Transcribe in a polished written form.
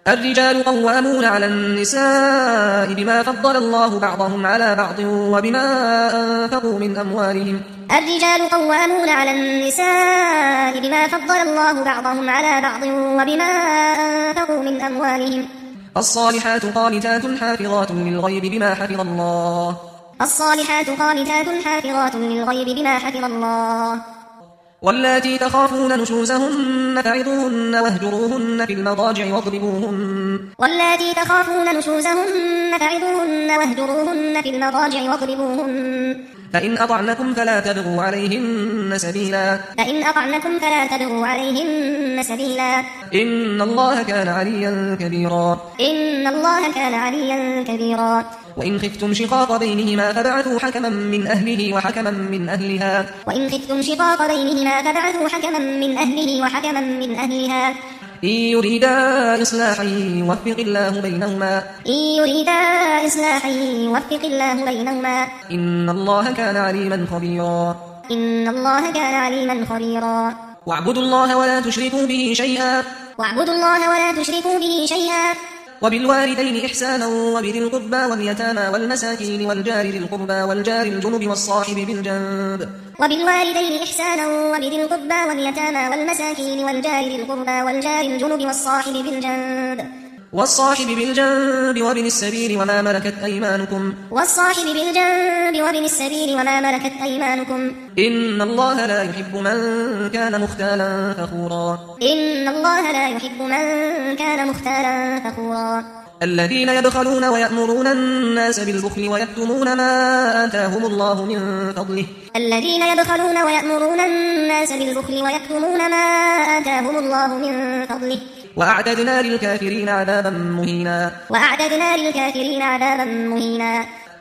الرجال قوامون على النساء بما فضل الله بعضهم على بعض وبما أنفقوا من أموالهم. الرجال قوامون على النساء بما فضل الله بعضهم على بعض وبما أنفقوا من أموالهم. الصالحات قانتات حافظات للغيب بما حفظ الله. الصالحات قانتات حافظات للغيب بما حفظ الله. واللاتي تخافون نشوزهن فعظوهن واهجروهن في المضاجع واضربوهن. واللاتي تخافون نشوزهن فعظوهن واهجروهن في المضاجع واضربوهن. فإن أطعنكم فلا تبغوا عليهن سبيلا. فإن أطعنكم فلا تبغوا عليهن سبيلا. إن الله كان عليا كبيرا. إن الله كان عليا كبيرا. وإن خفتم شقاق بينهما فبعثوا حكما من أهله وحكما من أهلها. وإن خفتم شقاق بينهما فبعثوا حكما من أهله وحكما من أهلها. إن يريدا إصلاحا يوفق الله بينهما. إن يريدا إصلاحا يوفق الله بينهما. إن الله كان عليما خبيرا. إن الله كان عليما خبيرا. واعبدوا الله ولا تشركوا به شيئا. واعبدوا الله ولا تشركوا به شيئا. وبالوالدين إحسانا وبذي القربى واليتامى والمساكين والجار ذي القربى والجار الجنب والصاحب بالجنب. وبالوالدين إحسانا وبذي القربى واليتامى والمساكين والجار ذي القربى والجار الجنب والصاحب بالجنب. والصاحب بالجنب وابن السبيل وما ملكت أيمانكم. والصاحب بالجنب وابن السبيل وما ملكت أيمانكم. إن الله لا يحب من كان مختالا فخورا. إن الله لا يحب من كان مختالا فخورا. الذين يبخلون ويأمرون الناس بالبخل ويكتمون ما آتاهم الله من فضله. الذين يبخلون ويأمرون الناس بالبخل ويكتمون ما آتاهم الله من فضله. وأعتدنا للكافرين عذابا مهينا. وأعتدنا للكافرين عذابا مهينا.